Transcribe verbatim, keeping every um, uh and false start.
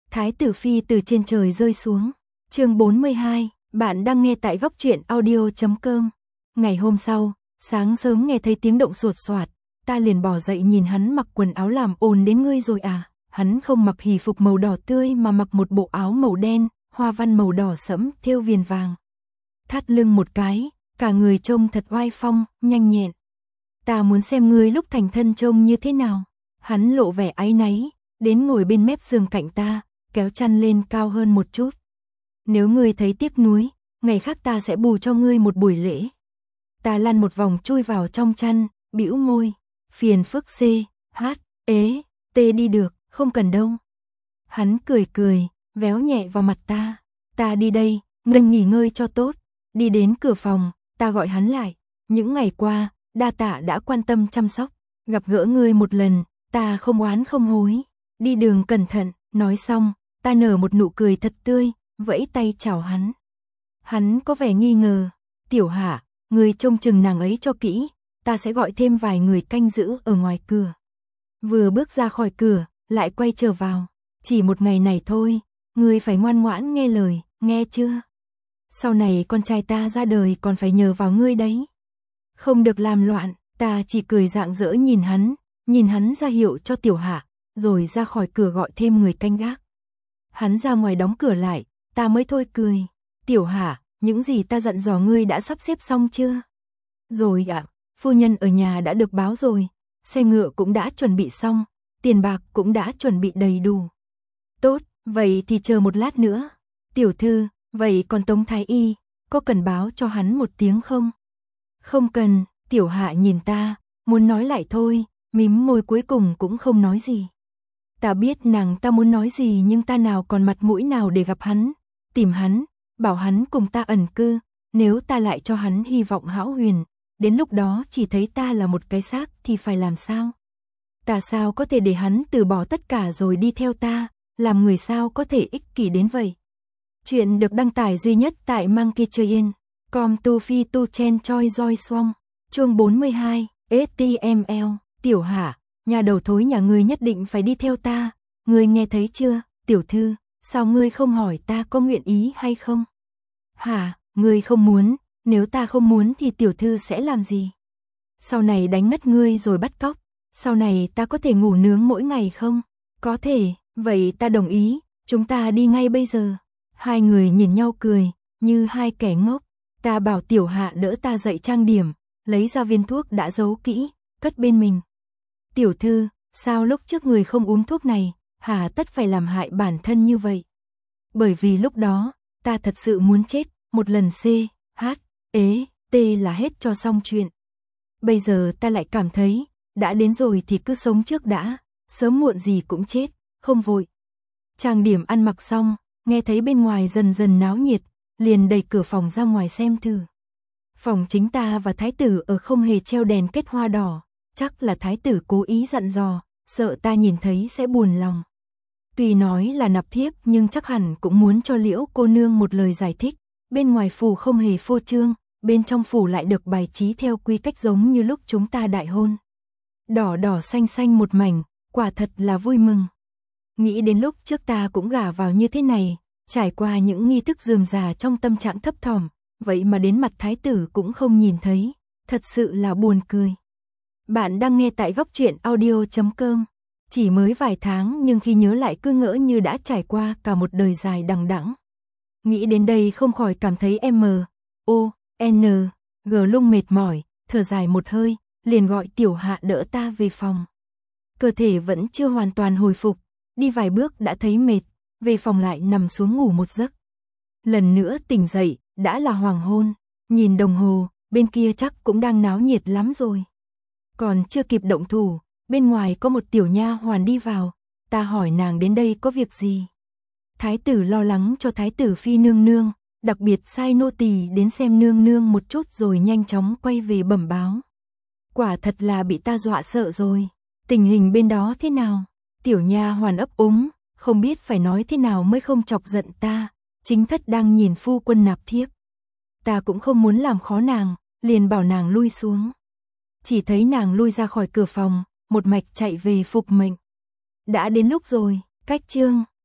Thái tử phi từ trên trời rơi xuống. Chương bốn mươi hai, bạn đang nghe tại góc truyện audio chấm com. Ngày hôm sau, sáng sớm nghe thấy tiếng động sột soạt, ta liền bỏ dậy nhìn hắn mặc quần áo làm ồn đến ngươi rồi à. Hắn không mặc hỷ phục màu đỏ tươi mà mặc một bộ áo màu đen, hoa văn màu đỏ sẫm thêu viền vàng. Thắt lưng một cái, cả người trông thật oai phong, nhanh nhẹn. Ta muốn xem ngươi lúc thành thân trông như thế nào. Hắn lộ vẻ áy náy, đến ngồi bên mép giường cạnh ta, kéo chăn lên cao hơn một chút. Nếu ngươi thấy tiếc nuối, ngày khác ta sẽ bù cho ngươi một buổi lễ. Ta lăn một vòng chui vào trong chăn, bĩu môi, phiền phức c, h, ế, t đi được, không cần đâu. Hắn cười cười, véo nhẹ vào mặt ta. Ta đi đây, ngươi nghỉ ngơi cho tốt. Đi đến cửa phòng, ta gọi hắn lại. Những ngày qua, đa tạ đã quan tâm chăm sóc. Gặp gỡ ngươi một lần, ta không oán không hối. Đi đường cẩn thận, nói xong, ta nở một nụ cười thật tươi, vẫy tay chào hắn. Hắn có vẻ nghi ngờ. Tiểu Hạ, ngươi trông chừng nàng ấy cho kỹ, ta sẽ gọi thêm vài người canh giữ ở ngoài cửa. Vừa bước ra khỏi cửa, lại quay trở vào. Chỉ một ngày này thôi, ngươi phải ngoan ngoãn nghe lời, nghe chưa? Sau này con trai ta ra đời còn phải nhờ vào ngươi đấy. Không được làm loạn, ta chỉ cười rạng rỡ nhìn hắn, nhìn hắn ra hiệu cho Tiểu Hạ, rồi ra khỏi cửa gọi thêm người canh gác. Hắn ra ngoài đóng cửa lại, ta mới thôi cười. Tiểu Hạ, những gì ta dặn dò ngươi đã sắp xếp xong chưa? Rồi ạ, à, phu nhân ở nhà đã được báo rồi, xe ngựa cũng đã chuẩn bị xong, tiền bạc cũng đã chuẩn bị đầy đủ. Tốt, vậy thì chờ một lát nữa. Tiểu thư, vậy còn Tống Thái Y, có cần báo cho hắn một tiếng không? Không cần. Tiểu Hạ nhìn ta, muốn nói lại thôi, mím môi cuối cùng cũng không nói gì. Ta biết nàng ta muốn nói gì nhưng ta nào còn mặt mũi nào để gặp hắn, tìm hắn, bảo hắn cùng ta ẩn cư, nếu ta lại cho hắn hy vọng hão huyền, đến lúc đó chỉ thấy ta là một cái xác thì phải làm sao? Ta sao có thể để hắn từ bỏ tất cả rồi đi theo ta, làm người sao có thể ích kỷ đến vậy? Chuyện được đăng tải duy nhất tại Monkey Train, com tu phi tu chen choi roi xoong. Chương bốn mươi hai, ếch ti em lờ, Tiểu Hạ, nhà đầu thối nhà ngươi nhất định phải đi theo ta, ngươi nghe thấy chưa, tiểu thư, sao ngươi không hỏi ta có nguyện ý hay không? Hả, ngươi không muốn, nếu ta không muốn thì tiểu thư sẽ làm gì? Sau này đánh ngất ngươi rồi bắt cóc, sau này ta có thể ngủ nướng mỗi ngày không? Có thể, vậy ta đồng ý, chúng ta đi ngay bây giờ. Hai người nhìn nhau cười, như hai kẻ ngốc. Ta bảo Tiểu Hạ đỡ ta dậy trang điểm, lấy ra viên thuốc đã giấu kỹ, cất bên mình. Tiểu thư, sao lúc trước người không uống thuốc này, hà tất phải làm hại bản thân như vậy? Bởi vì lúc đó, ta thật sự muốn chết, một lần c, h, ế, t là hết cho xong chuyện. Bây giờ ta lại cảm thấy, đã đến rồi thì cứ sống trước đã, sớm muộn gì cũng chết, không vội. Trang điểm ăn mặc xong, nghe thấy bên ngoài dần dần náo nhiệt, liền đẩy cửa phòng ra ngoài xem thử. Phòng chính ta và thái tử ở không hề treo đèn kết hoa đỏ, chắc là thái tử cố ý dặn dò, sợ ta nhìn thấy sẽ buồn lòng. Tuy nói là nạp thiếp nhưng chắc hẳn cũng muốn cho Liễu cô nương một lời giải thích, bên ngoài phủ không hề phô trương, bên trong phủ lại được bài trí theo quy cách giống như lúc chúng ta đại hôn. Đỏ đỏ xanh xanh một mảnh, quả thật là vui mừng. Nghĩ đến lúc trước ta cũng gả vào như thế này, trải qua những nghi thức rườm rà trong tâm trạng thấp thỏm, vậy mà đến mặt thái tử cũng không nhìn thấy, thật sự là buồn cười. Bạn đang nghe tại góc truyện audio chấm com. Chỉ mới vài tháng nhưng khi nhớ lại cứ ngỡ như đã trải qua cả một đời dài đằng đẵng. Nghĩ đến đây không khỏi cảm thấy M, O, N, G lung mệt mỏi, thở dài một hơi, liền gọi Tiểu Hạ đỡ ta về phòng. Cơ thể vẫn chưa hoàn toàn hồi phục, đi vài bước đã thấy mệt, về phòng lại nằm xuống ngủ một giấc. Lần nữa tỉnh dậy, đã là hoàng hôn, nhìn đồng hồ, bên kia chắc cũng đang náo nhiệt lắm rồi. Còn chưa kịp động thủ, bên ngoài có một tiểu nha hoàn đi vào, ta hỏi nàng đến đây có việc gì. Thái tử lo lắng cho thái tử phi nương nương, đặc biệt sai nô tỳ đến xem nương nương một chút rồi nhanh chóng quay về bẩm báo. Quả thật là bị ta dọa sợ rồi, tình hình bên đó thế nào? Tiểu nha hoàn ấp úng, không biết phải nói thế nào mới không chọc giận ta, chính thất đang nhìn phu quân nạp thiếp. Ta cũng không muốn làm khó nàng, liền bảo nàng lui xuống. Chỉ thấy nàng lui ra khỏi cửa phòng, một mạch chạy về phục mệnh. Đã đến lúc rồi, cách chương.